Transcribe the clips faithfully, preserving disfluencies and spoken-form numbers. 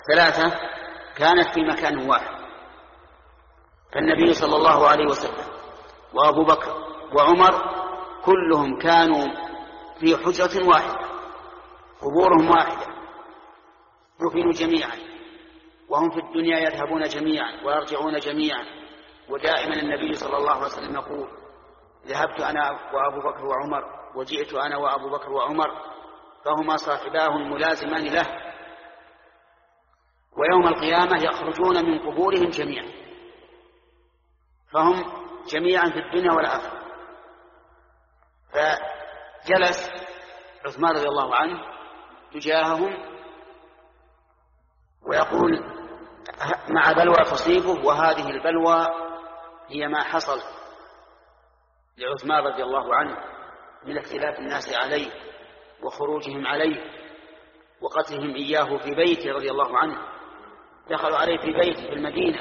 الثلاثة كانت في مكان واحد، فالنبي صلى الله عليه وسلم وأبو بكر وعمر كلهم كانوا في حجرة واحدة، قبورهم واحدة، دفنوا جميعا، وهم في الدنيا يذهبون جميعا ويرجعون جميعا. ودائما النبي صلى الله عليه وسلم يقول: ذهبت أنا وأبو بكر وعمر وجئت أنا وأبو بكر وعمر، فهما صاحباه الملازمان له، ويوم القيامة يخرجون من قبورهم جميعا، فهم جميعا في الدنيا والآخرة. فجلس عثمان رضي الله عنه تجاههم ويقول: مع بلوى تصيبه، وهذه البلوى هي ما حصل لعثمان رضي الله عنه من اختلاف الناس عليه وخروجهم عليه وقتلهم إياه في بيته رضي الله عنه. دخلوا عليه في بيته في المدينة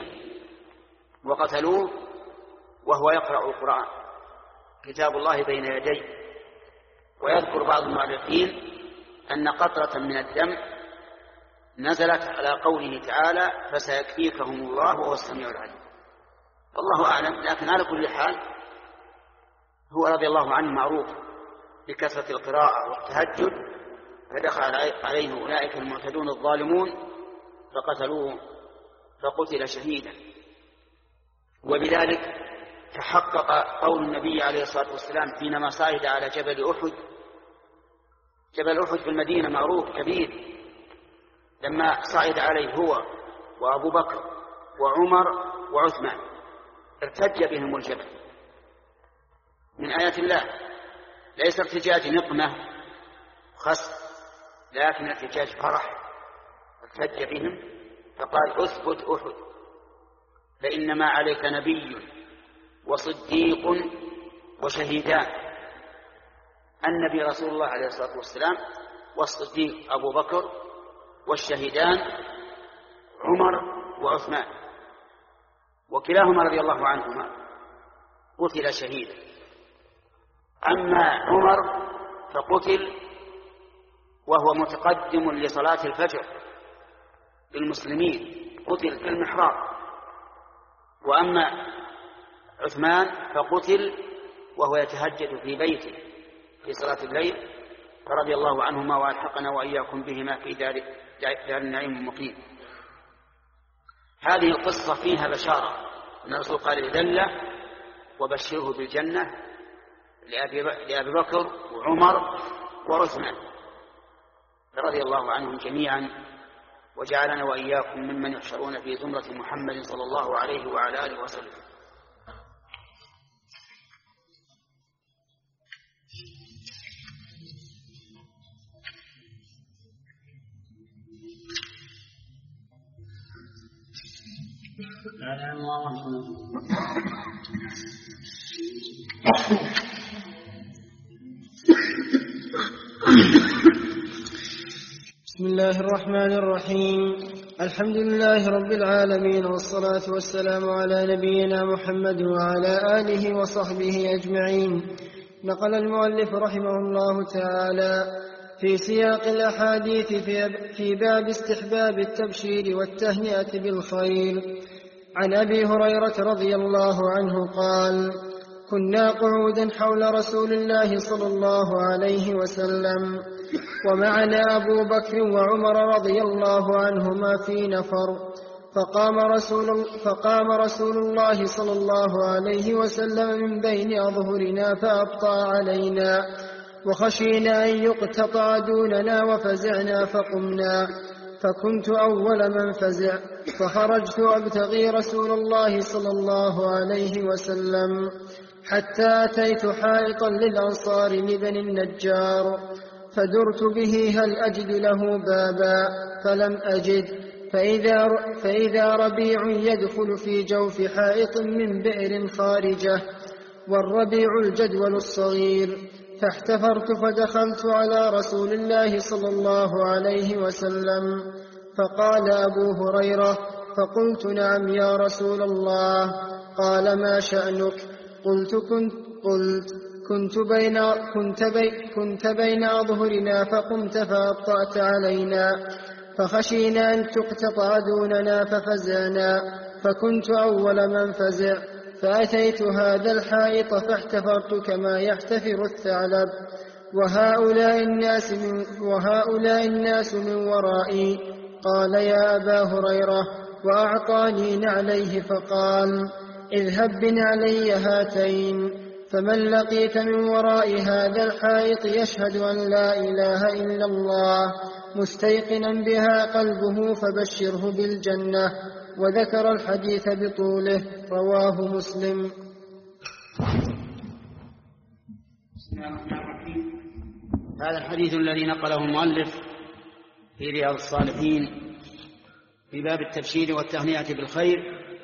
وقتلوه وهو يقرأ القرآن كتاب الله بين يديه. ويذكر بعض المؤرخين أن قطرة من الدم نزلت على قوله تعالى: فسيكفيكهم الله وهو السميع العليم. والله أعلم، لكن على كل حال هو رضي الله عنه معروف بكثرة القراءة والتهجد، فدخل عليه أولئك المعتدون الظالمون فقتلوه فقتل شهيدا. وبذلك تحقق قول النبي عليه الصلاة والسلام حينما صعد على جبل أحد. جبل أحد في المدينة معروف كبير، لما صعد عليه هو وأبو بكر وعمر وعثمان ارتج بهم الجبل من آيات الله، ليس ارتجاج نقمة خس، لكن ارتجاج فرح. ارتج بهم فقال: اثبت أحد فإنما عليك نبي وصديق وشهيدان. النبي رسول الله عليه الصلاة والسلام، والصديق أبو بكر، والشهيدان عمر وعثمان، وكلاهما رضي الله عنهما قتل شهيدا. أما عمر فقتل وهو متقدم لصلاة الفجر للمسلمين، قتل في المحراب. وأما عثمان فقتل وهو يتهجد في بيته في صلاة الليل، فرضي الله عنهما وألحقنا وإياكم بهما في دار, دار النعيم المقيم. هذه القصة فيها بشارة، أن الرسول قال: دله وبشره بالجنة لأبي بكر وعمر وعثمان رضي الله عنهم جميعا، وجعلنا وإياكم ممن يحشرون في زمرة محمد صلى الله عليه وعلى آله وسلم. بسم الله الرحمن الرحيم. الحمد لله رب العالمين، والصلاة والسلام على نبينا محمد وعلى آله وصحبه أجمعين. نقل المؤلف رحمه الله تعالى في سياق الأحاديث في باب استحباب التبشير والتهنئة بالخير عن أبي هريرة رضي الله عنه قال: كنا قعودا حول رسول الله صلى الله عليه وسلم، ومعنا أبو بكر وعمر رضي الله عنهما في نفر، فقام رسول, فقام رسول الله صلى الله عليه وسلم من بين أظهرنا فأبطأ علينا، وخشينا أن يقتطع دوننا وفزعنا فقمنا، فكنت أول من فزع، فخرجت أبتغي رسول الله صلى الله عليه وسلم حتى أتيت حائطا للأنصار لبني النجار، فدرت به هل أجد له بابا، فلم أجد، فإذا, فإذا ربيع يدخل في جوف حائط من بئر خارجة، والربيع الجدول الصغير، فاحتفرت فدخلت على رسول الله صلى الله عليه وسلم، فقال أبو هريرة: فقلت: نعم يا رسول الله. قال: ما شأنك؟ قلت كنت, قلت كنت, بين, كنت, بي كنت بين أظهرنا فقمت فأبطأت علينا، فخشينا أن تقتطع دوننا ففزعنا، فكنت أول من فزع، فأتيت هذا الحائط فاحتفرت كما يحتفر الثعلب، وهؤلاء الناس من, وهؤلاء الناس من ورائي. قال يا أبا هريرة، وأعطاني نعليه فقال اذهب بنعلي هاتين، فمن لقيت من وراء هذا الحائط يشهد أن لا إله إلا الله مستيقنا بها قلبه فبشره بالجنة. وذكر الحديث بطوله، رواه مسلم. هذا الحديث الذي نقله المؤلف في رياض الصالحين في باب التبشير والتهنئة بالخير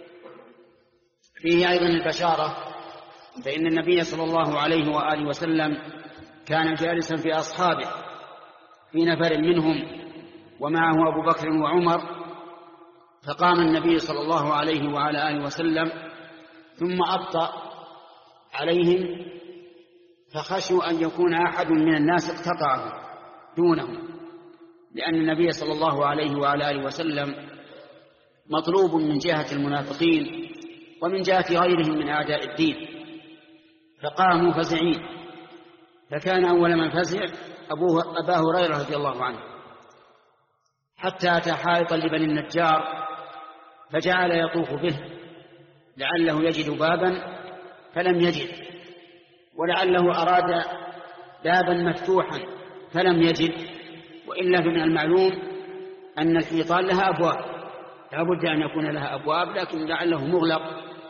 فيه أيضا البشارة، فإن النبي صلى الله عليه وآله وسلم كان جالسا في أصحابه في نفر منهم ومعه أبو بكر وعمر، فقام النبي صلى الله عليه وعلى آله وسلم ثم أبطأ عليهم، فخشوا أن يكون أحد من الناس اقتطعه دونهم، لأن النبي صلى الله عليه وعلى آله وسلم مطلوب من جهة المنافقين ومن جهة غيرهم من أعداء الدين، فقاموا فزعين. فكان أول من فزع أبوه أبا هريرة رضي الله عنه، حتى أتى حائطا لبني النجار فجعل يطوف به لعله يجد بابا فلم يجد، ولعله أراد بابا مفتوحا فلم يجد، وإلا فمن المعلوم أن الحيطان لها أبواب، لا بد أن يكون لها أبواب، لكن لعله مغلق،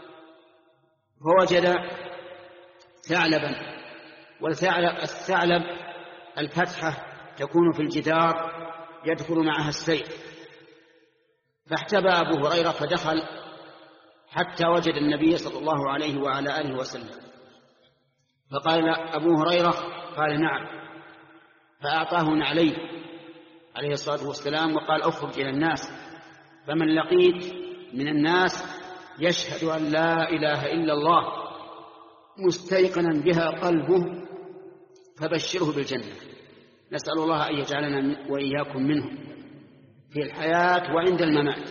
فوجد ثعلبا، والثعلب الفتحة تكون في الجدار يدخل معها السيف، فاحتبى أبو هريرة فدخل حتى وجد النبي صلى الله عليه وعلى آله وسلم، فقال أبو هريرة قال نعم، فأعطاه نعليه عليه الصلاة والسلام وقال أخرج إلى الناس، فمن لقيت من الناس يشهد أن لا إله إلا الله مستيقنا بها قلبه فبشره بالجنة. نسأل الله أن يجعلنا وإياكم منهم في الحياة وعند الممات.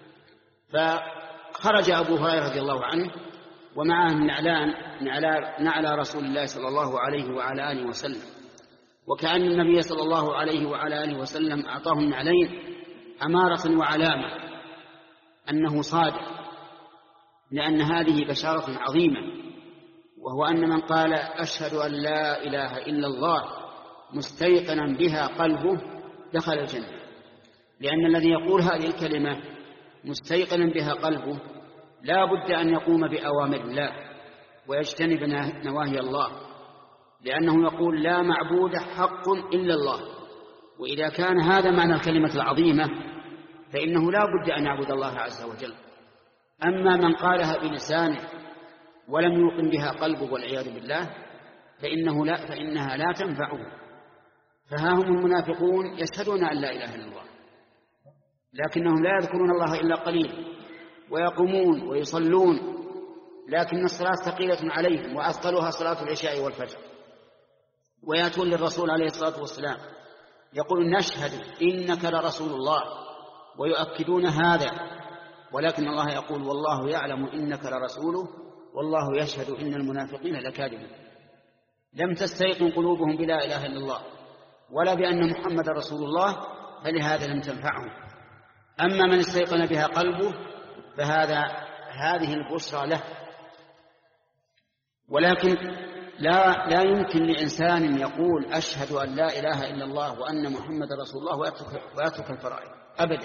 فخرج أبو هريرة رضي الله عنه ومعه النعلان نعلى رسول الله صلى الله عليه وعلى آله وسلم، وكأن النبي صلى الله عليه وعلى آله وسلم أعطاه النعلين أمارة وعلامة أنه صادق، لأن هذه بشارة عظيمة، وهو أن من قال أشهد أن لا إله إلا الله مستيقنا بها قلبه دخل الجنة، لأن الذي يقول هذه الكلمة مستيقنا بها قلبه لا بد أن يقوم بأوامر الله ويجتنب نواهي الله، لأنه يقول لا معبود حق إلا الله. وإذا كان هذا معنى الكلمة العظيمة فإنه لا بد أن يعبد الله عز وجل. أما من قالها بلسانه ولم يوقن بها قلبه والعياذ بالله فإنه لا فإنها لا تنفعه. فها هم المنافقون يشهدون أن لا إله إلا الله، لكنهم لا يذكرون الله إلا قليلا، ويقومون ويصلون، لكن الصلاة ثقيلة عليهم وأثقلها صلاة العشاء والفجر، ويأتون للرسول عليه الصلاة والسلام يقولون نشهد إنك لرسول الله ويؤكدون هذا، ولكن الله يقول والله يعلم إنك لرسوله والله يشهد إن المنافقين لكاذبون. لم تستيقن قلوبهم بلا إله إلا الله ولا بأن محمد رسول الله، فلهذا لم تنفعهم. أما من استيقن بها قلبه فهذا هذه البشرى له. ولكن لا, لا يمكن لإنسان يقول أشهد أن لا إله إلا الله وأن محمد رسول الله ويترك الفرائض أبدا.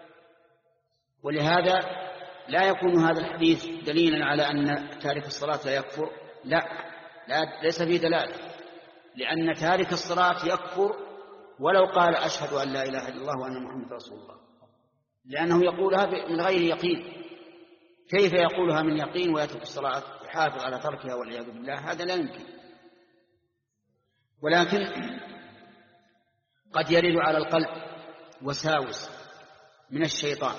ولهذا لا يكون هذا الحديث دليلا على أن تارك الصلاة لا يكفر، لا, لا ليس فيه دلالة، لأن تارك الصلاة يكفر ولو قال أشهد أن لا إله إلا الله وأن محمد رسول الله، لأنه يقولها من غير يقين. كيف يقولها من يقين ويترك الصلاة يحافظ على تركها والعياذ بالله؟ هذا لا يمكن. ولكن قد يرد على القلب وساوس من الشيطان،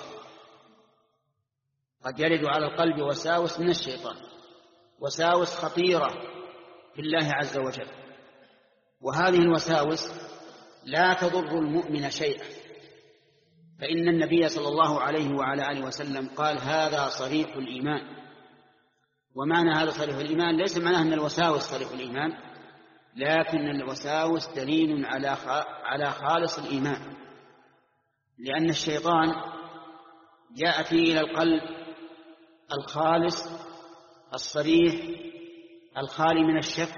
قد يرد على القلب وساوس من الشيطان، وساوس خطيرة في الله عز وجل، وهذه الوساوس لا تضر المؤمن شيئا فإن النبي صلى الله عليه وعلى آله وسلم قال هذا صريح الإيمان. ومعنى هذا صريح الإيمان ليس معناه أن الوساوس صريح الإيمان، لكن الوساوس دليل على على خالص الإيمان، لأن الشيطان جاء فيه إلى القلب الخالص الصريح الخالي من الشك،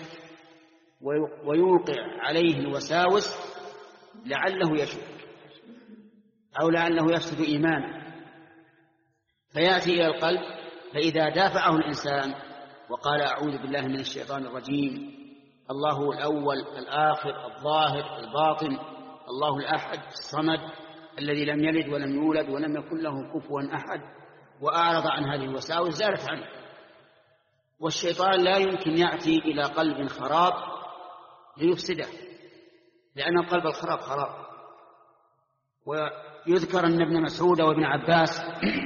ويوقع عليه الوساوس لعله يشك أو لعله يفسد إيمانه، فيأتي إلى القلب، فإذا دافعه الإنسان وقال أعوذ بالله من الشيطان الرجيم، الله الأول الآخر الظاهر الباطن، الله الأحد الصمد الذي لم يلد ولم يولد ولم يكن له كفوا أحد، وأعرض عن هذه الوساوس زالت عنه. والشيطان لا يمكن يأتي إلى قلب خراب ليفسده، لأن القلب الخراب خراب. ويذكر أن ابن مسعود وابن عباس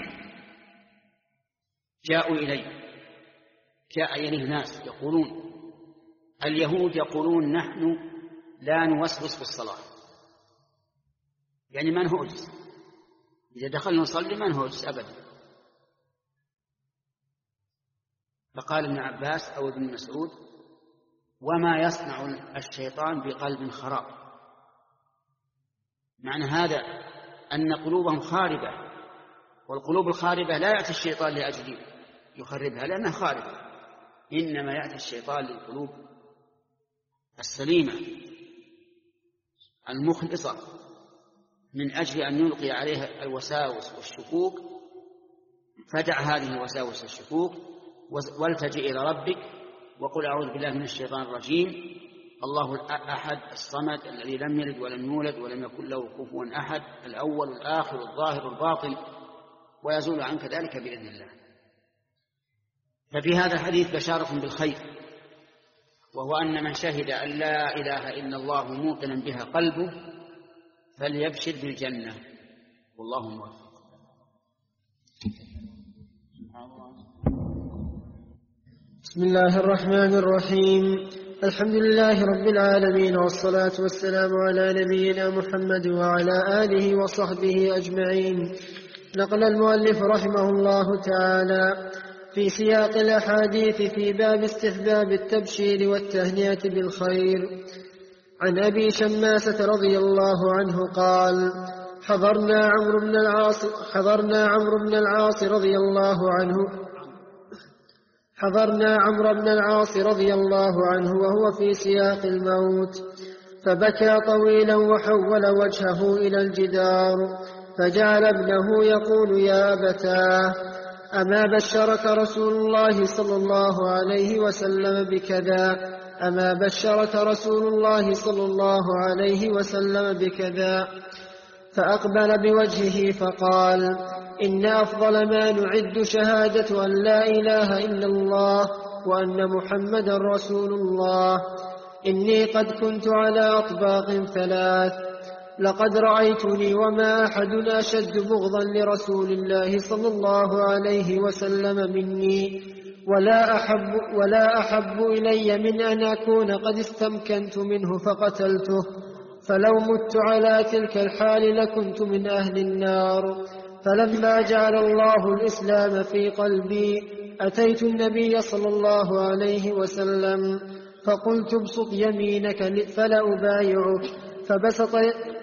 جاءوا إليه، جاء إليه ناس يقولون، اليهود يقولون نحن لا نوسوس في الصلاة، يعني ما نهوجس، إذا دخلنا نصلي ما نهوجس أبدا. فقال ابن عباس أو ابن مسعود وما يصنع الشيطان بقلب خراب؟ معنى هذا أن قلوبهم خاربة، والقلوب الخاربة لا يأتي الشيطان لأجل يخربها لأنها خاربة، إنما يأتي الشيطان للقلوب السليمة المخلصة من أجل أن يلقي عليها الوساوس والشكوك. فدع هذه الوساوس والشكوك والتجئ إلى ربك وقل أعوذ بالله من الشيطان الرجيم، الله الأحد الصمد الذي لم يلد ولم يولد ولم يكن له كفوا أحد، الأول الآخر الظاهر الباطن، ويزول عنك ذلك بإذن الله. ففي هذا الحديث بشارة بالخير، وهو أن من شهد أن لا إله إلا الله موقنا بها قلبه فليبشر بالجنة، والله موفق. بسم الله الرحمن الرحيم. الحمد لله رب العالمين، والصلاة والسلام على نبينا محمد وعلى آله وصحبه أجمعين. نقل المؤلف رحمه الله تعالى في سياق الأحاديث في باب استحباب التبشير والتهنئة بالخير عن أبي شماسة رضي الله عنه قال: حضرنا عمرو بن العاص حضرنا عمرو بن العاص رضي الله عنه حضرنا عمرو بن العاص رضي الله عنه وهو في سياق الموت، فبكى طويلا وحول وجهه إلى الجدار، فجعل ابنه يقول: يا أبتاه، أما بشرك رسول الله صلى الله عليه وسلم بكذا أما بشرك رسول الله صلى الله عليه وسلم بكذا؟ فأقبل بوجهه فقال: إن أفضل ما نعد شهادة أن لا إله إلا الله وأن محمدا رسول الله. إني قد كنت على أطباق ثلاث، لقد رأيتني وما أحد أشد بغضا لرسول الله صلى الله عليه وسلم مني، ولا أحب, ولا أحب إلي من أن أكون قد استمكنت منه فقتلته، فلو مت على تلك الحال لكنت من أهل النار. فلما جعل الله الإسلام في قلبي أتيت النبي صلى الله عليه وسلم فقلت: ابسط يمينك فلا أبايعك، فبسط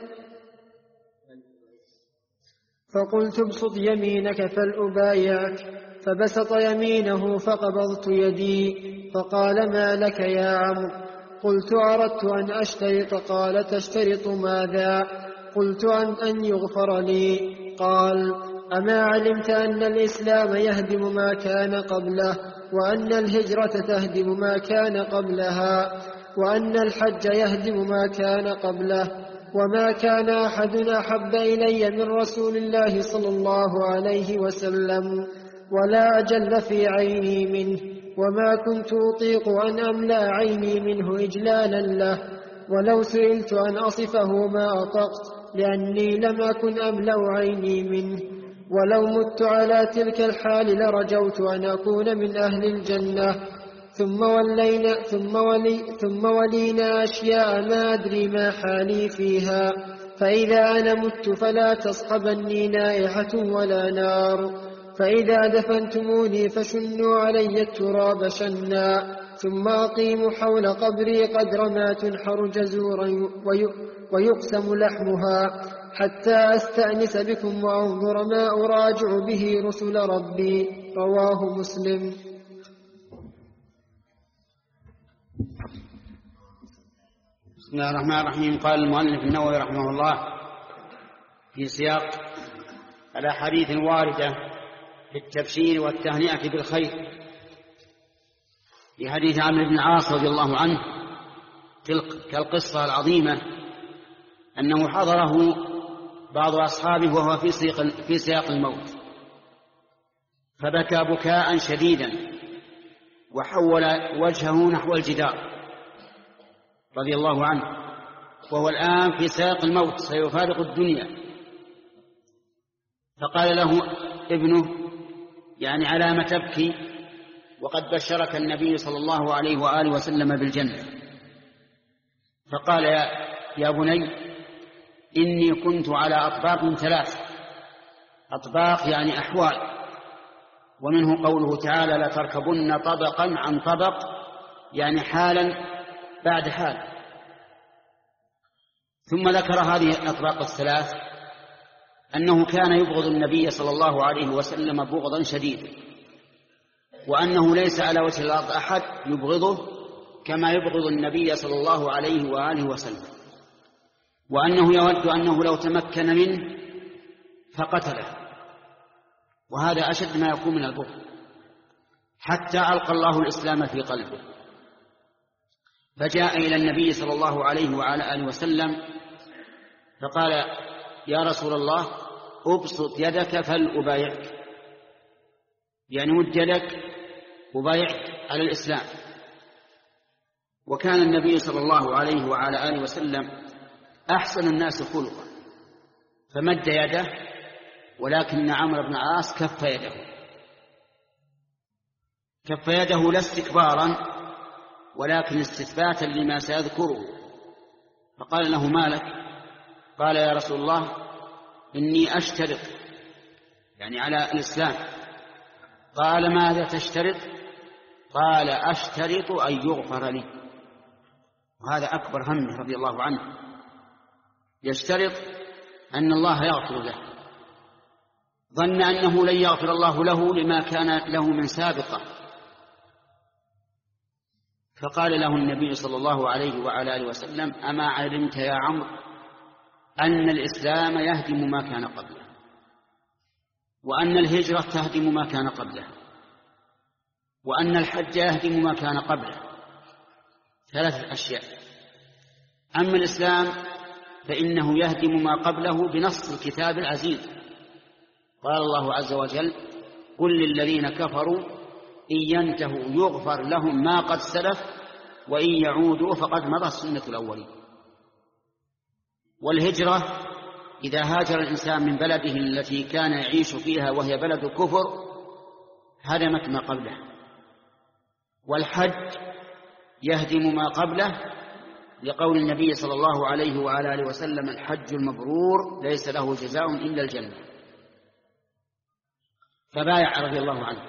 فقلت ابسط يمينك فلأبايعك، فبسط يمينه فقبضت يدي، فقال: ما لك يا عمرو؟ قلت: أردت أن أشترط. قال: تشترط ماذا؟ قلت: أن, أن يغفر لي. قال: أما علمت أن الإسلام يهدم ما كان قبله، وأن الهجرة تهدم ما كان قبلها، وأن الحج يهدم ما كان قبله، وما كان أحد أحب إلي من رسول الله صلى الله عليه وسلم ولا أجل في عيني منه، وما كنت أطيق أن أملأ عيني منه إجلالا له، ولو سئلت أن أصفه ما أطقت، لأني لم أكن أملأ عيني منه، ولو مت على تلك الحال لرجوت أن أكون من أهل الجنة. ثم ولينا, ثم ولي ثم ولينا أشياء ما أدري ما حالي فيها، فإذا أنا مت فلا تصحبني نائحة ولا نار، فإذا دفنتموني فشنوا علي التراب شنا، ثم أقيموا حول قبري قدر ما تنحر جزورا ويقسم لحمها، حتى أستأنس بكم وأنظر ما أراجع به رسل ربي. رواه مسلم. بسم الله الرحمن الرحيم. قال المؤلف النووي رحمه الله في سياق الأحاديث الواردة في التبشير والتهنئة بالخير في حديث عمرو بن العاص رضي الله عنه تلك القصة العظيمة أنه حضره بعض أصحابه وهو في سياق في سياق الموت، فبكى بكاء شديدا وحول وجهه نحو الجدار رضي الله عنه، وهو الآن في سياق الموت سيفارق الدنيا. فقال له ابنه: يعني على ما تبكي وقد بشرك النبي صلى الله عليه وآله وسلم بالجنة؟ فقال: يا, يا بني إني كنت على أطباق ثلاث. أطباق يعني أحوال، ومنه قوله تعالى: لتركبن طبقا عن طبق، يعني حالا بعد حال. ثم ذكر هذه الأطباق الثلاث أنه كان يبغض النبي صلى الله عليه وسلم بغضا شديدا، وأنه ليس على وجه الأرض أحد يبغضه كما يبغض النبي صلى الله عليه وآله وسلم، وأنه يود أنه لو تمكن منه فقتله، وهذا أشد ما يكون من البغض، حتى ألقى الله الإسلام في قلبه. فجاء إلى النبي صلى الله عليه وعلى آله وسلم فقال: يا رسول الله أبسط يدك فلأبايعك، يعني مد يدك أبايعك على الإسلام. وكان النبي صلى الله عليه وعلى آله وسلم أحسن الناس خلقا، فمد يده، ولكن عمرو بن العاص كف يده كف يده لا استكبارا ولكن استثباتا لما سيذكره. فقال له: ما لك؟ قال: يا رسول الله إني أشترط، يعني على الإسلام. قال: ماذا تشترط؟ قال: أشترط أن يغفر لي. وهذا أكبر همه رضي الله عنه، يشترط أن الله يغفر له، ظن أنه لن يغفر الله له لما كان له من سابقة. فقال له النبي صلى الله عليه وعلى آله وسلم: أما علمت يا عمرو أن الإسلام يهدم ما كان قبله، وأن الهجرة تهدم ما كان قبله، وأن الحج يهدم ما كان قبله؟ ثلاثة أشياء. أما الإسلام فإنه يهدم ما قبله بنص الكتاب العزيز. قال الله عز وجل: قل للذين كفروا إن ينتهوا يغفر لهم ما قد سلف وإن يعودوا فقد مضت سنة الأولين. والهجرة إذا هاجر الإنسان من بلده التي كان يعيش فيها وهي بلد كفر هدمت ما قبله. والحج يهدم ما قبله لقول النبي صلى الله عليه وعلى آله وسلم: الحج المبرور ليس له جزاء إلا الجنة. فبايع رضي الله عنه،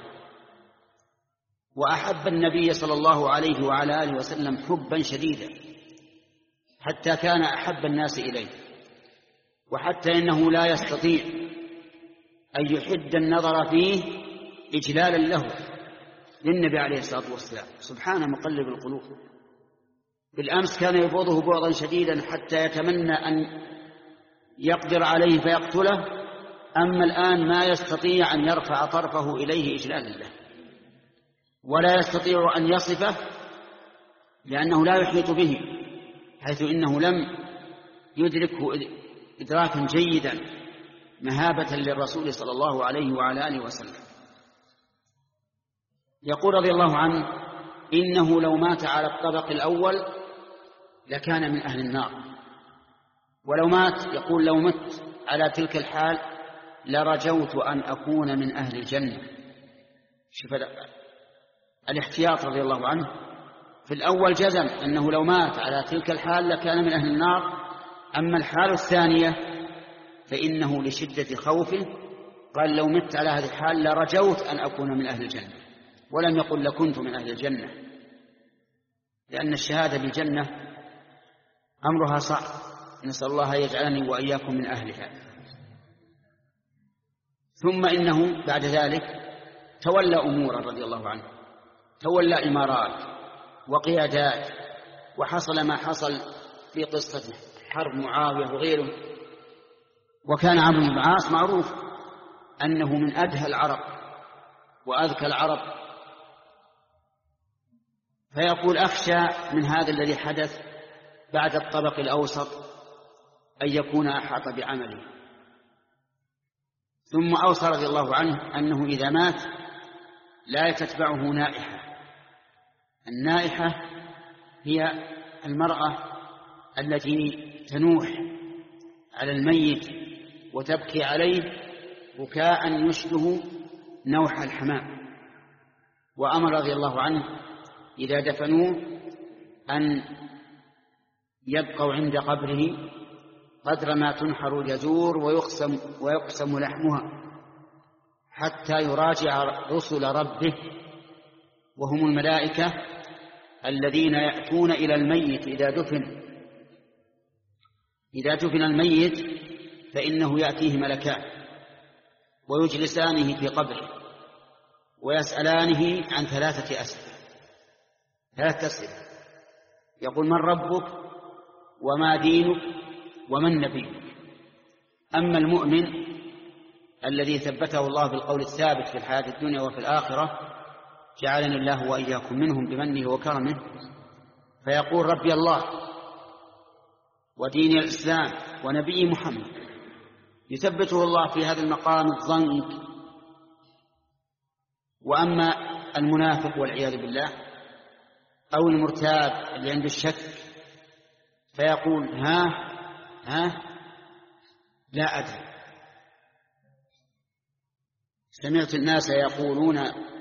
وأحب النبي صلى الله عليه وعلى آله وسلم حبا شديدا، حتى كان أحب الناس إليه، وحتى إنه لا يستطيع أن يحد النظر فيه إجلالا له للنبي عليه الصلاة والسلام. سبحان مقلب القلوب. بالأمس كان يبغضه بغضا شديدا حتى يتمنى أن يقدر عليه فيقتله، أما الآن ما يستطيع أن يرفع طرفه إليه إجلالا له، ولا يستطيع أن يصفه لأنه لا يحيط به، حيث إنه لم يدركه إدراكا جيدا مهابة للرسول صلى الله عليه وعلى آله وسلم. يقول رضي الله عنه: إنه لو مات على الطبق الأول لكان من أهل النار، ولو مات يقول لو مت على تلك الحال لرجوت أن أكون من أهل الجنة. شوف الاحتياط رضي الله عنه. في الأول جزم أنه لو مات على تلك الحال لكان من أهل النار، أما الحال الثانية فإنه لشدة خوفه قال لو مت على هذه الحال لرجوت أن أكون من أهل الجنة، ولم يقل لكنت من أهل الجنة، لأن الشهادة بالجنة أمرها صعب، نسأل الله يجعلني وإياكم من أهلها. ثم إنه بعد ذلك تولى أمورا رضي الله عنه، تولى إمارات وقيادات، وحصل ما حصل في قصة حرب معاوية وغيره. وكان عمرو بن العاص معروف أنه من أدهى العرب وأذكى العرب، فيقول أخشى من هذا الذي حدث بعد الطبق الأوسط أن يكون أحاط بعمله. ثم أوصى رضي الله عنه أنه إذا مات لا تتبعه نائحة. النائحة هي المرأة التي تنوح على الميت وتبكي عليه بكاء يشبه نوح الحمام. وأمر رضي الله عنه إذا دفنوه أن يبقوا عند قبره قدر ما تنحر الجزور ويقسم, ويقسم لحمها حتى يراجع رسل ربه، وهم الملائكة الذين يأتون إلى الميت إذا دفن إذا دفن الميت فإنه يأتيه ملكان ويجلسانه في قبره ويسألانه عن ثلاثة أسئلة ثلاثة أسئلة يقول: من ربك؟ وما دينك؟ ومن نبيك؟ أما المؤمن الذي ثبته الله بالقول الثابت في الحياة الدنيا وفي الآخرة، جعلني الله وإياكم منهم بمنه وكرمه، فيقول: ربي الله ودين الإسلام ونبي محمد، يثبته الله في هذا المقام الضنك. وأما المنافق والعياذ بالله أو المرتاب اللي عنده الشك فيقول: ها ها لا أدري. سمعت الناس يقولون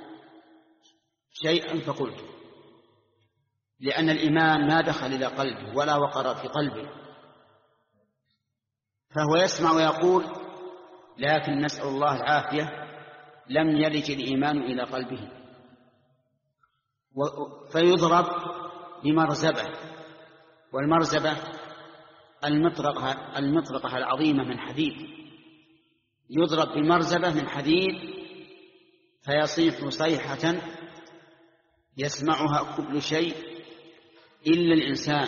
شيئا فقلت، لأن الإيمان ما دخل إلى قلبه ولا وقر في قلبه، فهو يسمع ويقول، لكن نسأل الله العافية لم يلج الإيمان إلى قلبه، فيضرب بمرزبة. والمرزبة المطرقة, المطرقة العظيمة من حديد، يضرب بمرزبة من حديد فيصيح صيحة يسمعها كل شيء إلا الإنسان.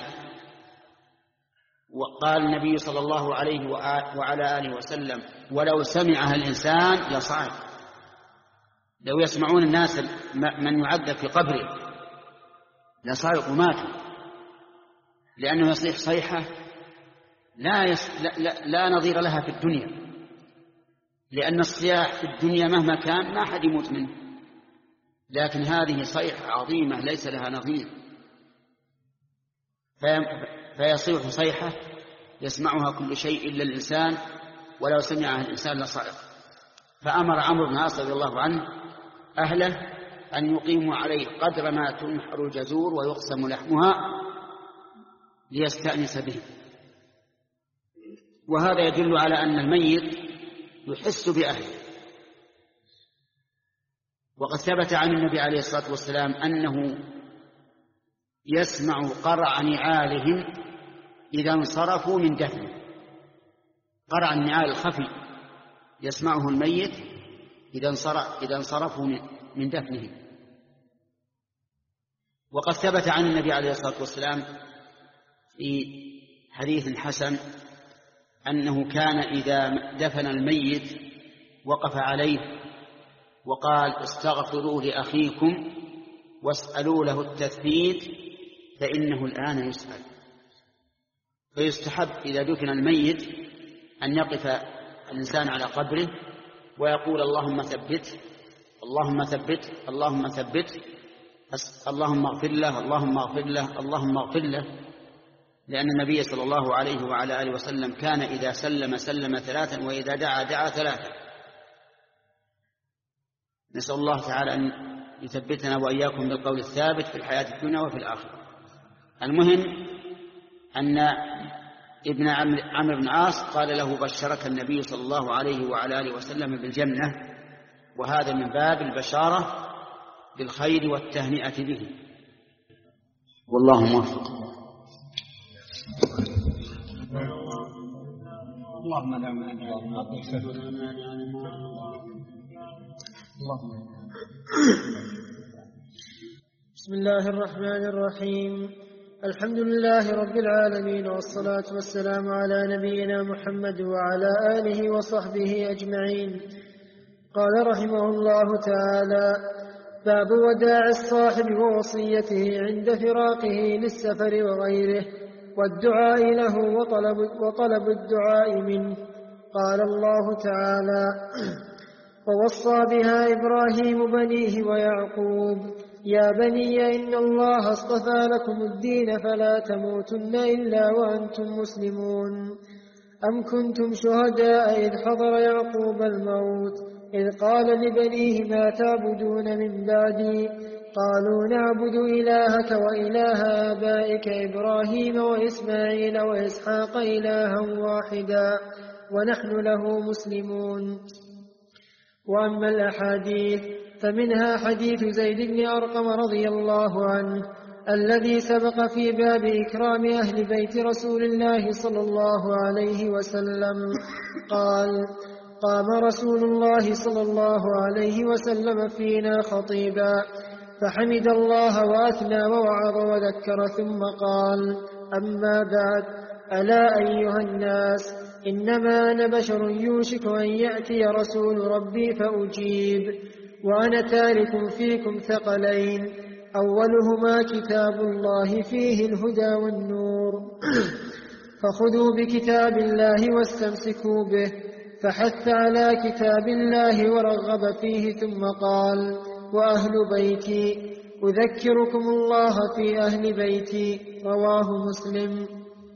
وقال النبي صلى الله عليه وعلى آله وسلم: ولو سمعها الإنسان لصعق. لو يسمعون الناس من يعذب في قبره لصعقوا وماتوا، لأنه يصيح صيحة لا, يص... لا, لا, لا نظير لها في الدنيا، لأن الصياح في الدنيا مهما كان ما أحد يموت منه، لكن هذه صيحة عظيمة ليس لها نظير، في... فيصيح صيحة يسمعها كل شيء إلا الإنسان، ولو سمعها الإنسان لصعق. فأمر عمرو بن العاص رضي الله عنه أهله أن يقيموا عليه قدر ما تنحر الجزور ويقسم لحمها ليستأنس به. وهذا يدل على أن الميت يحس بأهله. وقد ثبت عن النبي عليه الصلاة والسلام أنه يسمع قرع نعالهم إذا انصرفوا من دفنه. قرع النعال الخفي يسمعه الميت إذا انصرفوا من دفنه. وقد ثبت عن النبي عليه الصلاة والسلام في حديث حسن أنه كان إذا دفن الميت وقف عليه وقال: استغفروا لأخيكم واسألوا له التثبيت فإنه الآن يسأل. فيستحب إذا دفن الميت أن يقف الإنسان على قبره ويقول: اللهم ثبت اللهم ثبت اللهم ثبت اللهم اغفر له اللهم اغفر له اللهم اغفر له. لأن النبي صلى الله عليه وعلى آله وسلم كان إذا سلم سلم ثلاثا وإذا دعا دعا ثلاثا. نسأل الله تعالى أن يثبتنا وإياكم بالقول الثابت في الحياة الدنيا وفي الآخرة. المهم أن ابن عمرو بن العاص قال له بشرك النبي صلى الله عليه وعلى آله وسلم بالجنة، وهذا من باب البشارة بالخير والتهنئة به، والله موفق. اللهم لا مانع لما قلت ولا مانع لما اللهم. بسم الله الرحمن الرحيم. الحمد لله رب العالمين، والصلاة والسلام على نبينا محمد وعلى آله وصحبه أجمعين. قال رحمه الله تعالى: باب وداع الصاحب ووصيته عند فراقه للسفر وغيره، والدعاء له وطلب, وطلب الدعاء منه. قال الله تعالى: ووصى بها إبراهيم بنيه ويعقوب يا بني إن الله اصطفى لكم الدين فلا تموتن إلا وأنتم مسلمون. أم كنتم شهداء إذ حضر يعقوب الموت إذ قال لبنيه ما تعبدون من بعدي قالوا نعبد إلهك وإله آبائك إبراهيم وإسماعيل وإسحاق إلها واحدا ونحن له مسلمون. وأما الأحاديث فمنها حديث زيد بن أرقم رضي الله عنه الذي سبق في باب إكرام أهل بيت رسول الله صلى الله عليه وسلم. قال: قام رسول الله صلى الله عليه وسلم فينا خطيبا فحمد الله وأثنى ووعظ وذكر ثم قال: أما بعد، ألا أيها الناس، إنما أنا بشر يوشك أن يأتي رسول ربي فأجيب، وأنا تارك فيكم ثقلين، أولهما كتاب الله فيه الهدى والنور، فخذوا بكتاب الله واستمسكوا به. فحث على كتاب الله ورغب فيه ثم قال: وأهل بيتي، أذكركم الله في أهل بيتي. رواه مسلم.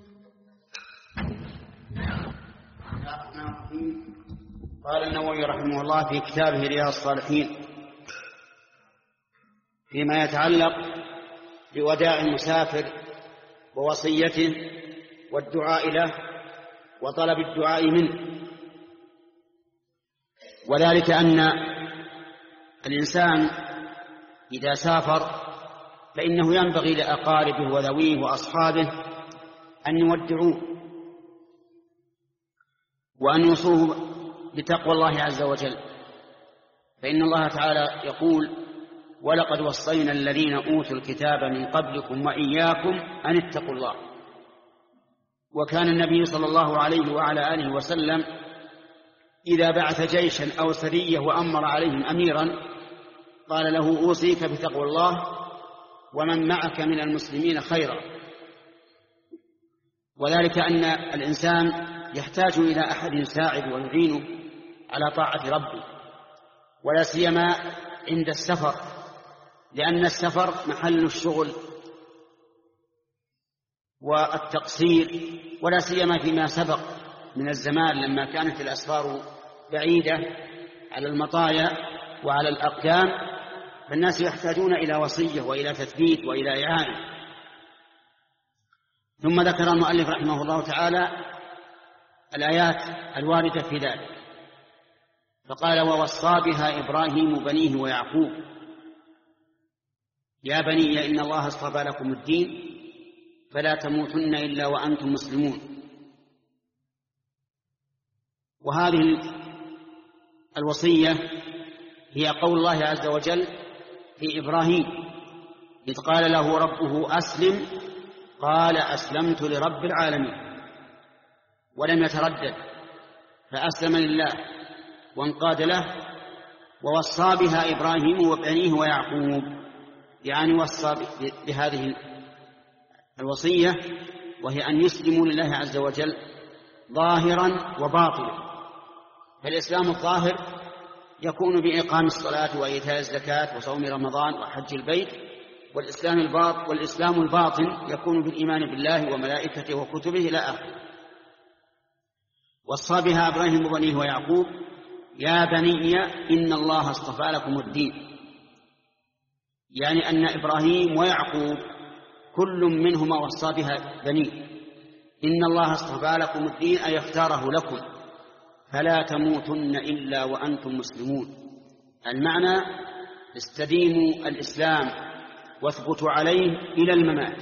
قال النووي رحمه الله في كتابه رياض الصالحين فيما يتعلق بوداع المسافر ووصيته والدعاء له وطلب الدعاء منه، وذلك أن الإنسان إذا سافر فإنه ينبغي لأقاربه وذويه وأصحابه أن يودعوه وأن يوصوه بتقوى الله عز وجل، فإن الله تعالى يقول: ولقد وصينا الذين أوتوا الكتاب من قبلكم وإياكم أن اتقوا الله. وكان النبي صلى الله عليه وعلى آله وسلم إذا بعث جيشا أو سرية وأمر عليهم أميرا قال له: أوصيك بتقوى الله ومن معك من المسلمين خيرا. وذلك أن الإنسان يحتاج إلى أحد يساعد ويعينه على طاعة ربه، ولا سيما عند السفر، لأن السفر محل الشغل والتقصير، ولا سيما فيما سبق من الزمان لما كانت الأسفار بعيدة على المطايا وعلى الأقدام، فالناس يحتاجون إلى وصية وإلى تثبيت وإلى إعانة. ثم ذكر المؤلف رحمه الله تعالى الآيات الواردة في ذلك، فقال: ووصى بها إبراهيم بنيه ويعقوب يا بني إن الله اصطفى لكم الدين فلا تموتن إلا وأنتم مسلمون. وهذه الوصية هي قول الله عز وجل في إبراهيم إذ قال له ربه أسلم قال أسلمت لرب العالمين، ولم يتردد فأسلم لله وانقاد له. ووصى بها إبراهيم وبنيه ويعقوب، يعني وصى بهذه الوصية وهي أن يسلموا لله عز وجل ظاهرا وباطنا. فالإسلام الظاهر يكون بإقام الصلاة وإيتاء الزكاة وصوم رمضان وحج البيت، والإسلام الباطن والإسلام الباطن يكون بالإيمان بالله وملائكته وكتبه إلى آخره. وصى بها إبراهيم وبنيه ويعقوب يا بني إن الله اصطفى لكم الدين، يعني أن إبراهيم ويعقوب كل منهما وصى بها بنيه، إن الله اصطفى لكم الدين أي اختاره لكم فلا تموتن إلا وأنتم مسلمون. المعنى استديموا الإسلام واثبتوا عليه إلى الممات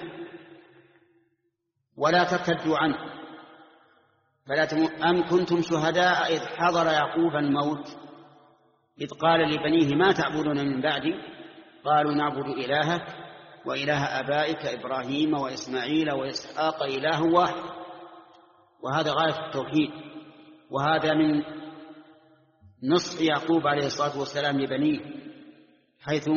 ولا ترتدوا عنه. فلا تموت. أم كنتم شهداء إذ حضر يعقوب الموت إذ قال لبنيه ما تعبدون من بعدي قالوا نعبد إلهك وإله آبائك إبراهيم وإسماعيل وإسحاق إله واحد. وهذا غاية التوحيد، وهذا من نصح يعقوب عليه الصلاة والسلام لبنيه حيث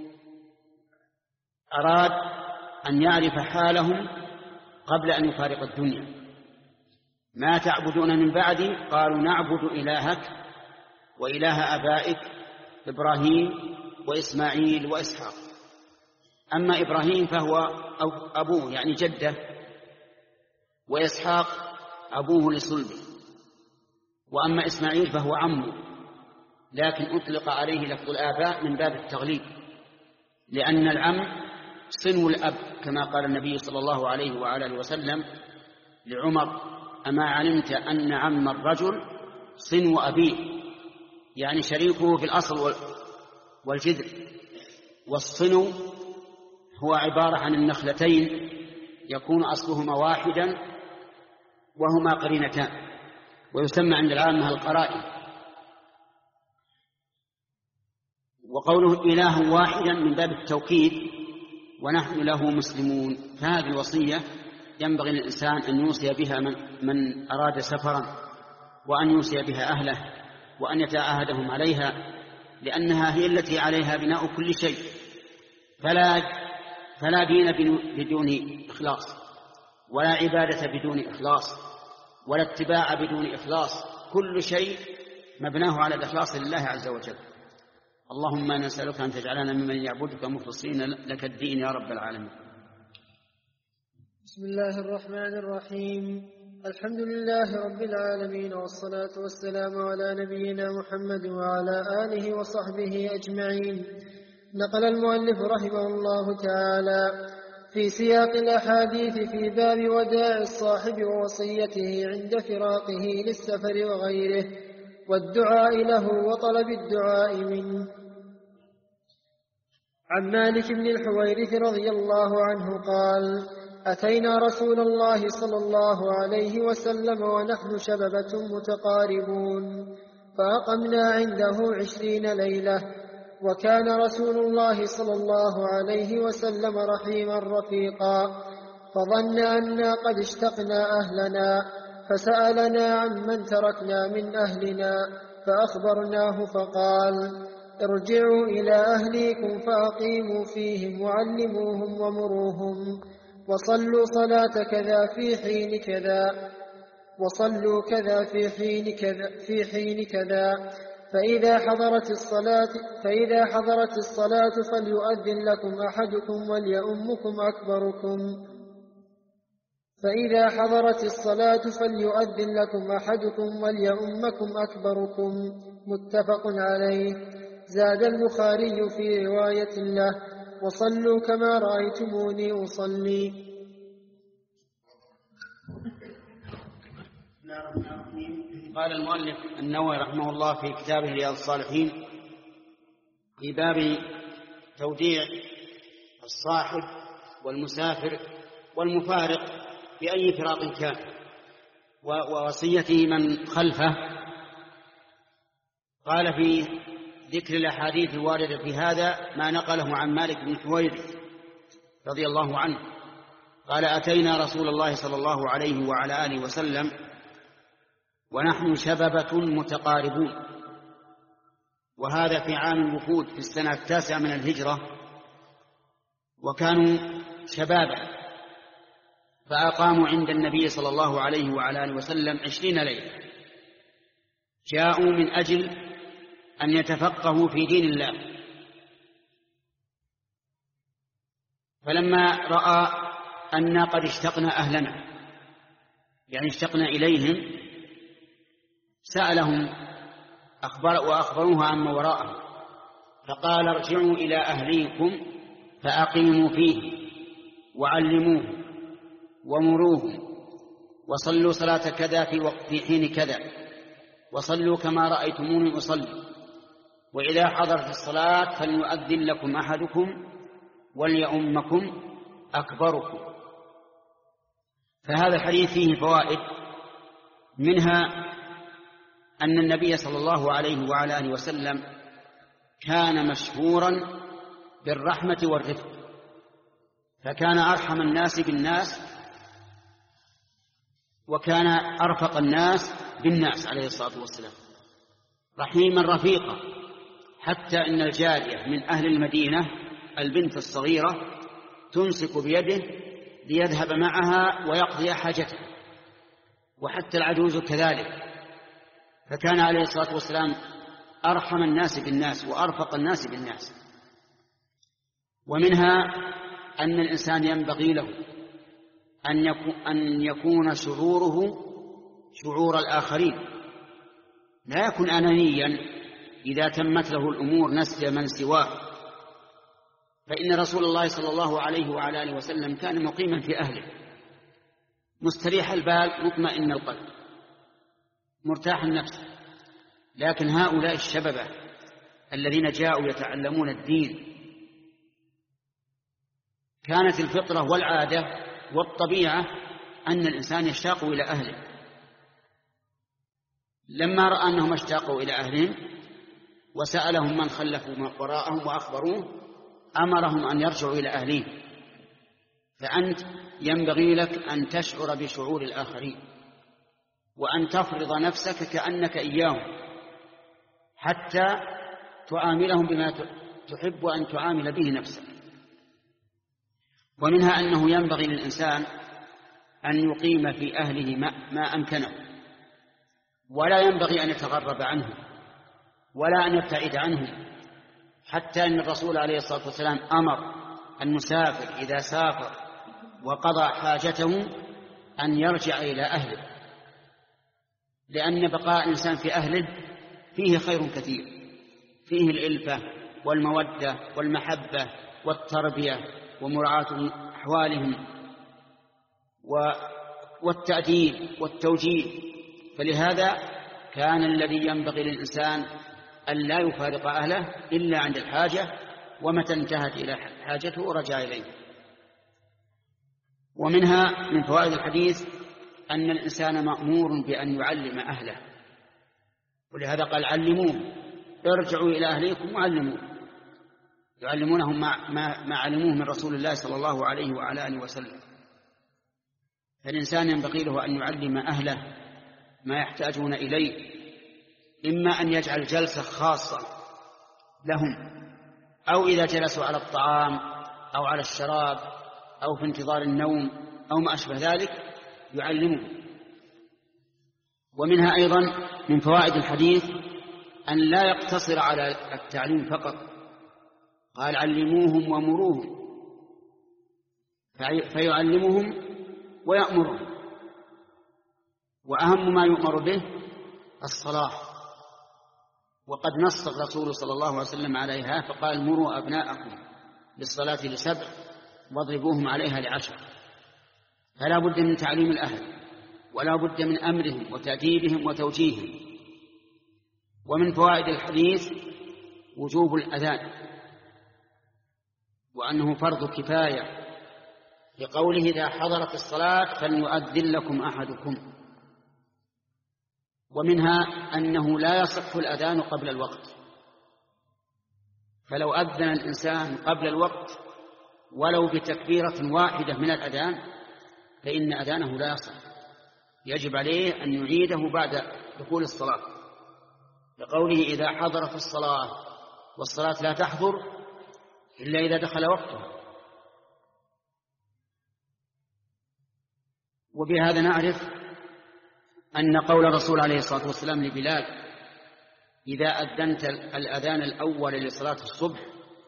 أراد أن يعرف حالهم قبل أن يفارق الدنيا. ما تعبدون من بعدي قالوا نعبد إلهك وإله آبائك إبراهيم وإسماعيل وإسحاق. أما إبراهيم فهو أبوه يعني جده، وإسحاق أبوه لصلبه، وأما إسماعيل فهو عمه، لكن أطلق عليه لفظ الآباء من باب التغليب، لأن العم صنو الأب كما قال النبي صلى الله عليه وعلى آله وسلم لعمر: أما علمت أن عم الرجل صنو أبيه، يعني شريكه في الأصل والجذر. والصنو هو عبارة عن النخلتين يكون أصلهما واحدا وهما قرينتان، ويسمى عند العامة القرائن. وقوله إله واحدا من باب التوكيد ونحن له مسلمون. فهذه الوصية ينبغي للإنسان أن يوصي بها من, من أراد سفرا، وأن يوصي بها أهله، وأن يتعاهدهم عليها، لأنها هي التي عليها بناء كل شيء. فلا, فلا دين بدون إخلاص، ولا عبادة بدون إخلاص، ولا اتباع بدون إخلاص. كل شيء مبناه على الإخلاص لله عز وجل. اللهم نسألك أن تجعلنا ممن يعبدك مخلصين لك الدين يا رب العالمين. بسم الله الرحمن الرحيم. الحمد لله رب العالمين، والصلاة والسلام على نبينا محمد وعلى آله وصحبه أجمعين. نقل المؤلف رحمه الله تعالى في سياق الأحاديث في باب وداع الصاحب ووصيته عند فراقه للسفر وغيره، والدعاء له وطلب الدعاء منه. عن مالك بن الحويرث رضي الله عنه قال: أتينا رسول الله صلى الله عليه وسلم ونحن شببة متقاربون، فأقمنا عنده عشرين ليلة، وكان رسول الله صلى الله عليه وسلم رحيما رفيقا، فظن أنا قد اشتقنا أهلنا، فسألنا عمن تركنا من أهلنا، فأخبرناه فقال: ارجعوا إلى أهليكم فأقيموا فيهم وعلموهم ومروهم، وصلوا صلاة كذا في حين كذا، وصلوا كذا في حين كذا, في حين كذا فإذا حضرت الصلاة فإذا حضرت الصلاة فليؤذن لكم أحدكم وليؤمكم أكبركم فإذا حضرت الصلاة فليؤذن لكم أحدكم وليؤمكم أكبركم. متفق عليه. زاد البخاري في رواية له: وصلوا كما رأيتموني أصلي. قال المؤلف النووي رحمه الله في كتابه رياض الصالحين في باب توديع الصاحب والمسافر والمفارق بأي فراق كان، ووصيته من خلفه. قال في ذكر الأحاديث الواردة في هذا ما نقله عن مالك بن الحويرث رضي الله عنه قال: أتينا رسول الله صلى الله عليه وعلى آله وسلم ونحن شببة متقاربون. وهذا في عام الوفود في السنة التاسعة من الهجرة، وكانوا شبابا، فأقاموا عند النبي صلى الله عليه وعلى آله وسلم عشرين ليلة. جاءوا من أجل أن يتفقهوا في دين الله، فلما رأى أن قد اشتقنا أهلنا، يعني اشتقنا إليهم، سألهم أخبر وأخبروها عما وراءه، فقال: ارجعوا إلى أهليكم فأقيموا فيه وعلموه ومروه وصلوا صلاة كذا في وقت في حين كذا، وصلوا كما رأيتموني أصلي، وإذا حضرت الصلاة فليؤذن لكم أحدكم وليؤمكم أكبركم. فهذا الحديث فيه فوائد، منها أن النبي صلى الله عليه وعلى آله وسلم كان مشهورا بالرحمة والرفق، فكان أرحم الناس بالناس وكان أرفق الناس بالناس عليه الصلاة والسلام، رحيما رفيقا، حتى إن الجارية من أهل المدينة البنت الصغيرة تمسك بيده ليذهب معها ويقضي حاجته، وحتى العجوز كذلك. فكان عليه الصلاة والسلام أرحم الناس بالناس وأرفق الناس بالناس. ومنها أن الإنسان ينبغي له أن يكون شعوره شعور الآخرين، لا يكون أنانيا إذا تمت له الأمور نسل من سواه، فإن رسول الله صلى الله عليه وعلى آله وسلم كان مقيما في أهله، مستريح البال، مطمئن القلب، مرتاح النفس. لكن هؤلاء الشببة الذين جاءوا يتعلمون الدين كانت الفطرة والعادة والطبيعة أن الإنسان يشتاق إلى أهله. لما رأى أنهم اشتاقوا إلى أهلهم وسألهم من خلفوا وراءهم وأخبروه أمرهم أن يرجعوا إلى أهلهم. فأنت ينبغي لك أن تشعر بشعور الآخرين وأن تفرض نفسك كأنك إياهم، حتى تعاملهم بما تحب أن تعامل به نفسك. ومنها أنه ينبغي للإنسان أن يقيم في أهله ما, ما أمكنه، ولا ينبغي أن يتغرب عنه ولا أن يبتعد عنه، حتى أن الرسول عليه الصلاة والسلام أمر المسافر إذا سافر وقضى حاجته أن يرجع إلى أهله، لأن بقاء الإنسان في أهله فيه خير كثير، فيه الإلفة والمودة والمحبة والتربية ومراعاة أحوالهم والتأديب والتوجيه. فلهذا كان الذي ينبغي للإنسان أن لا يفارق أهله إلا عند الحاجة، ومتى انتهت إلى حاجته رجع إليه. ومنها من فوائد الحديث أن الإنسان مأمور بأن يعلم أهله، ولهذا قال علموه، ارجعوا إلى أهليكم وعلموه، يعلمونهم ما, ما, ما علموه من رسول الله صلى الله عليه وعلى آله وسلم. فالإنسان ينبغي له أن يعلم أهله ما يحتاجون إليه، إما أن يجعل جلسة خاصة لهم، أو إذا جلسوا على الطعام أو على الشراب أو في انتظار النوم أو ما أشبه ذلك يعلمه. ومنها أيضا من فوائد الحديث أن لا يقتصر على التعليم فقط، قال علموهم ومروهم، فيعلمهم ويأمرهم. وأهم ما يؤمر به الصلاة، وقد نص الرسول صلى الله عليه وسلم عليها فقال مروا أبناءكم بالصلاة لسبع واضربوهم عليها لعشر. فلا بد من تعليم الأهل، ولا بد من أمرهم وتأديبهم وتوجيههم. ومن فوائد الحديث وجوب الأذان، وأنه فرض كفاية، لقوله إذا حضرت الصلاة فليؤذن لكم أحدكم. ومنها أنه لا يصح الأذان قبل الوقت، فلو أذن الإنسان قبل الوقت ولو بتكبيرة واحدة من الأذان فإن أذانه لا يصح، يجب عليه أن يعيده بعد دخول الصلاة، لقوله إذا حضرت الصلاة، والصلاة لا تحضر إلا إذا دخل وقتها. وبهذا نعرف أن قول الرسول عليه الصلاة والسلام لبلال إذا أذنت الأذان الأول لصلاة الصبح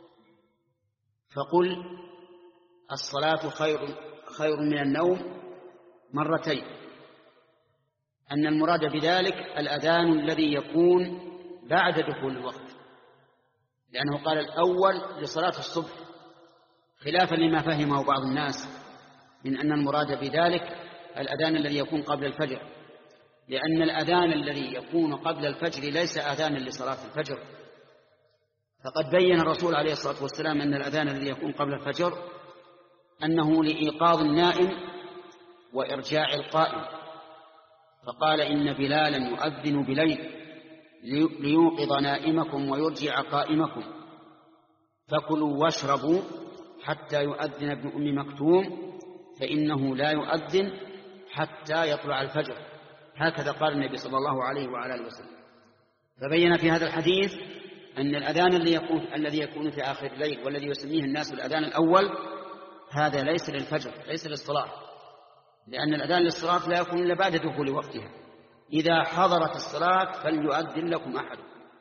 فقل الصلاة خير, خير من النوم مرتين، أن المراد بذلك الأذان الذي يكون بعد دخول الوقت، لأنه قال الأول لصلاة الصبح، خلافا لما فهمه بعض الناس من أن المراد بذلك الأذان الذي يكون قبل الفجر، لأن الأذان الذي يكون قبل الفجر ليس أذانا لصلاة الفجر. فقد بين الرسول عليه الصلاة والسلام أن الأذان الذي يكون قبل الفجر أنه لإيقاظ النائم وإرجاع القائم، فقال إن بلالا يؤذن بليل ليوقظ نائمكم ويرجع قائمكم، فكلوا واشربوا حتى يؤذن ابن أم مكتوم فإنه لا يؤذن حتى يطلع الفجر. هكذا قال النبي صلى الله عليه وعلى آله وسلم. فبين في هذا الحديث أن الأذان الذي يكون, الذي يكون في آخر الليل والذي يسميه الناس الأذان الأول هذا ليس للفجر، ليس للصلاة، لأن الأذان للصلاة لا يكون إلا بعد دخول وقتها. إذا حضرت الصلاة فليؤذن لكم أحد.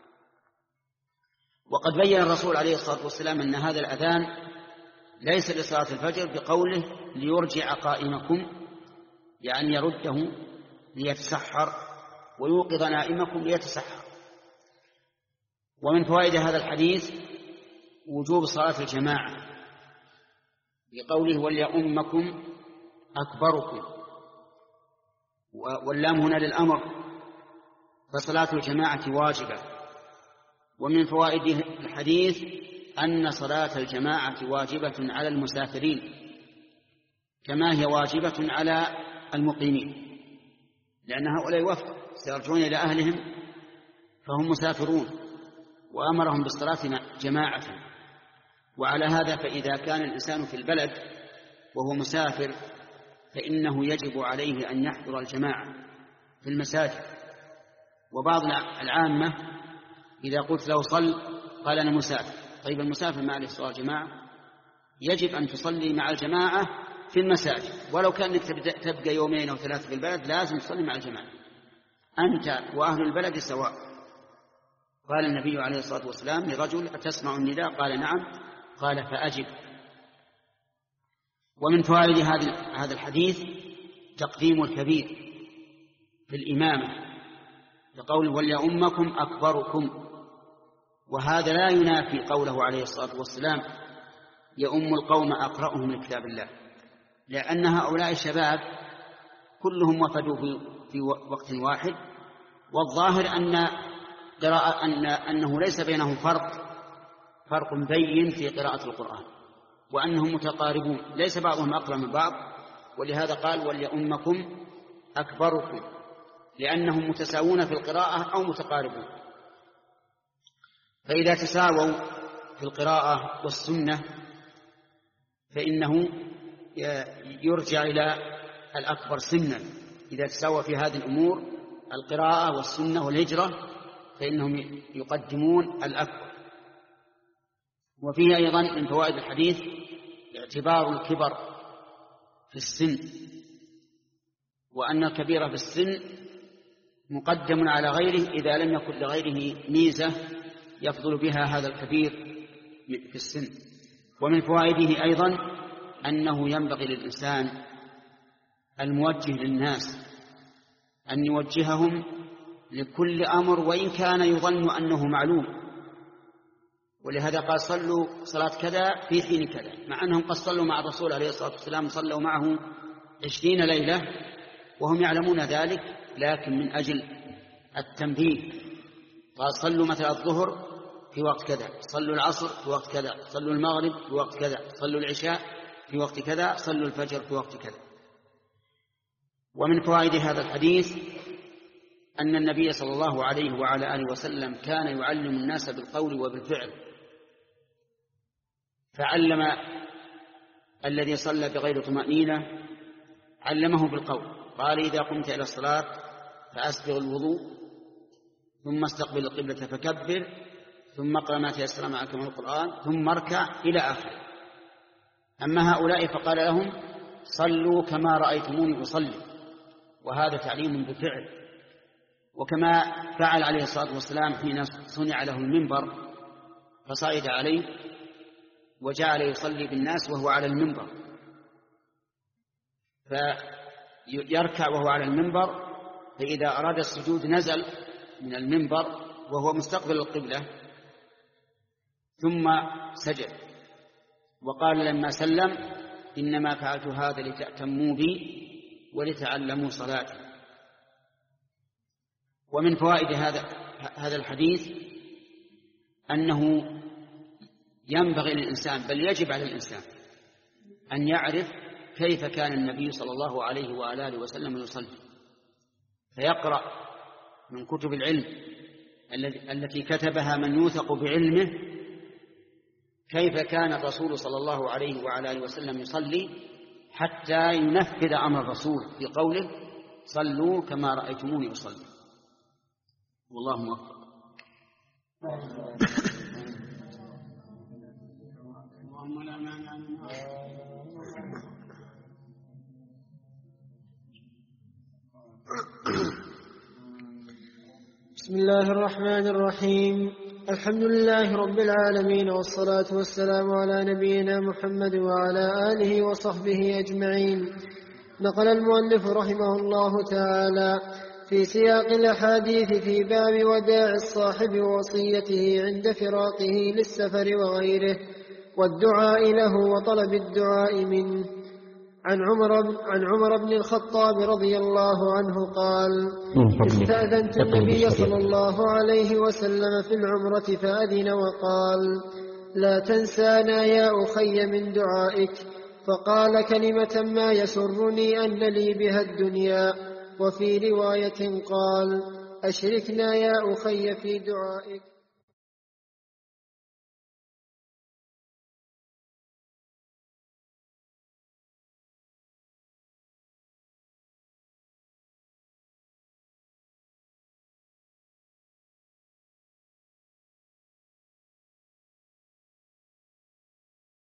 وقد بين الرسول عليه الصلاة والسلام أن هذا الأذان ليس لصلاة الفجر بقوله ليرجع قائمكم، يعني يرده ليتسحر، ويوقظ نائمكم ليتسحر. ومن فوائد هذا الحديث وجوب صلاة الجماعة بقوله وليؤمكم أكبركم، واللام هنا للأمر، فصلاة الجماعة واجبة. ومن فوائد الحديث أن صلاة الجماعة واجبة على المسافرين كما هي واجبة على المقيمين، لأن هؤلاء وفد سيرجعون إلى أهلهم فهم مسافرون، وأمرهم بالصلاة جماعة. وعلى هذا فإذا كان الإنسان في البلد وهو مسافر فإنه يجب عليه أن يحضر الجماعة في المساجد. وبعض العامة إذا قلت له صل قال أنا مسافر. طيب المسافر ما عليه صلاة جماعة؟ يجب أن تصلي مع الجماعة في المساجد، ولو كأنك تبقى يومين أو ثلاثة في البلد لازم تصلي مع الجماعة، أنت وأهل البلد سواء. قال النبي عليه الصلاة والسلام لرجل أتسمع النداء؟ قال نعم. قال فأجب. ومن فوائد هذا الحديث تقديم الكبير في الإمامة بقول وليؤمكم أكبركم، وهذا لا ينافي قوله عليه الصلاة والسلام يؤم القوم أقرأهم لكتاب الله، لأن هؤلاء الشباب كلهم وفدوا في وقت واحد، والظاهر أن أن أنه ليس بينهم فرق فرق بين في قراءة القرآن، وأنهم متقاربون، ليس بعضهم أقرأ من بعض. ولهذا قال وليؤمكم أكبركم، لأنهم متساوون في القراءة أو متقاربون. فإذا تساووا في القراءة والسنة فإنه يرجع إلى الأكبر سنا. إذا تساوى في هذه الأمور القراءة والسنة والهجرة فإنهم يقدمون الأكبر. وفيه أيضا من فوائد الحديث اعتبار الكبر في السن، وأن الكبير في السن مقدم على غيره إذا لم يكن لغيره ميزة يفضل بها هذا الكبير في السن. ومن فوائده أيضا أنه ينبغي للإنسان الموجه للناس أن يوجههم لكل أمر وإن كان يظن أنه معلوم. ولهذا قال صلوا صلاة كذا في حين كذا، مع أنهم قد صلوا مع الرسول عليه الصلاة والسلام، صلوا معه عشرين ليلة وهم يعلمون ذلك، لكن من أجل التنبيه قال صلوا مثل الظهر في وقت كذا، صلوا العصر في وقت كذا، صلوا المغرب في وقت كذا، صلوا العشاء في وقت كذا، صلوا الفجر في وقت كذا. ومن فوائد هذا الحديث أن النبي صلى الله عليه وعلى آله وسلم كان يعلم الناس بالقول وبالفعل، فعلم الذي صلى بغير طمأنينة علمه بالقول، قال إذا قمت إلى الصلاة فأسبغ الوضوء ثم استقبل القبلة فكبر ثم اقرأ ما تيسر معك من القرآن ثم اركع إلى آخره. أما هؤلاء فقال لهم صلوا كما رأيتموني أصلي، وهذا تعليم بفعل. وكما فعل عليه الصلاة والسلام حين صنع له المنبر فصعد عليه وجعل يصلي بالناس وهو على المنبر، فيركع وهو على المنبر، فإذا أراد السجود نزل من المنبر وهو مستقبل القبلة ثم سجد، وقال لما سلم إنما فعلت هذا لتأتموا بي ولتعلموا صلاته. ومن فوائد هذا هذا الحديث أنه ينبغي للإنسان بل يجب على الإنسان أن يعرف كيف كان النبي صلى الله عليه وآله وسلم يصلي، فيقرأ من كتب العلم التي كتبها من يوثق بعلمه كيف كان الرسول صلى الله عليه وآله وسلم يصلي، حتى ينفذ أمر الرسول في قوله صلوا كما رأيتموني أصلي. والله موفق. بسم الله الرحمن الرحيم. الحمد لله رب العالمين، والصلاة والسلام على نبينا محمد وعلى آله وصحبه أجمعين. نقل المؤلف رحمه الله تعالى في سياق الأحاديث في باب وداع الصاحب ووصيته عند فراقه للسفر وغيره، والدعاء له وطلب الدعاء منه، عن عمر, عن عمر بن الخطاب رضي الله عنه قال: استأذنت النبي صلى الله عليه وسلم في العمرة فأذن وقال: لا تنسانا يا أخي من دعائك، فقال كلمة ما يسرني أن لي بها الدنيا، وفي رواية قال: أشركنا يا أخي في دعائك.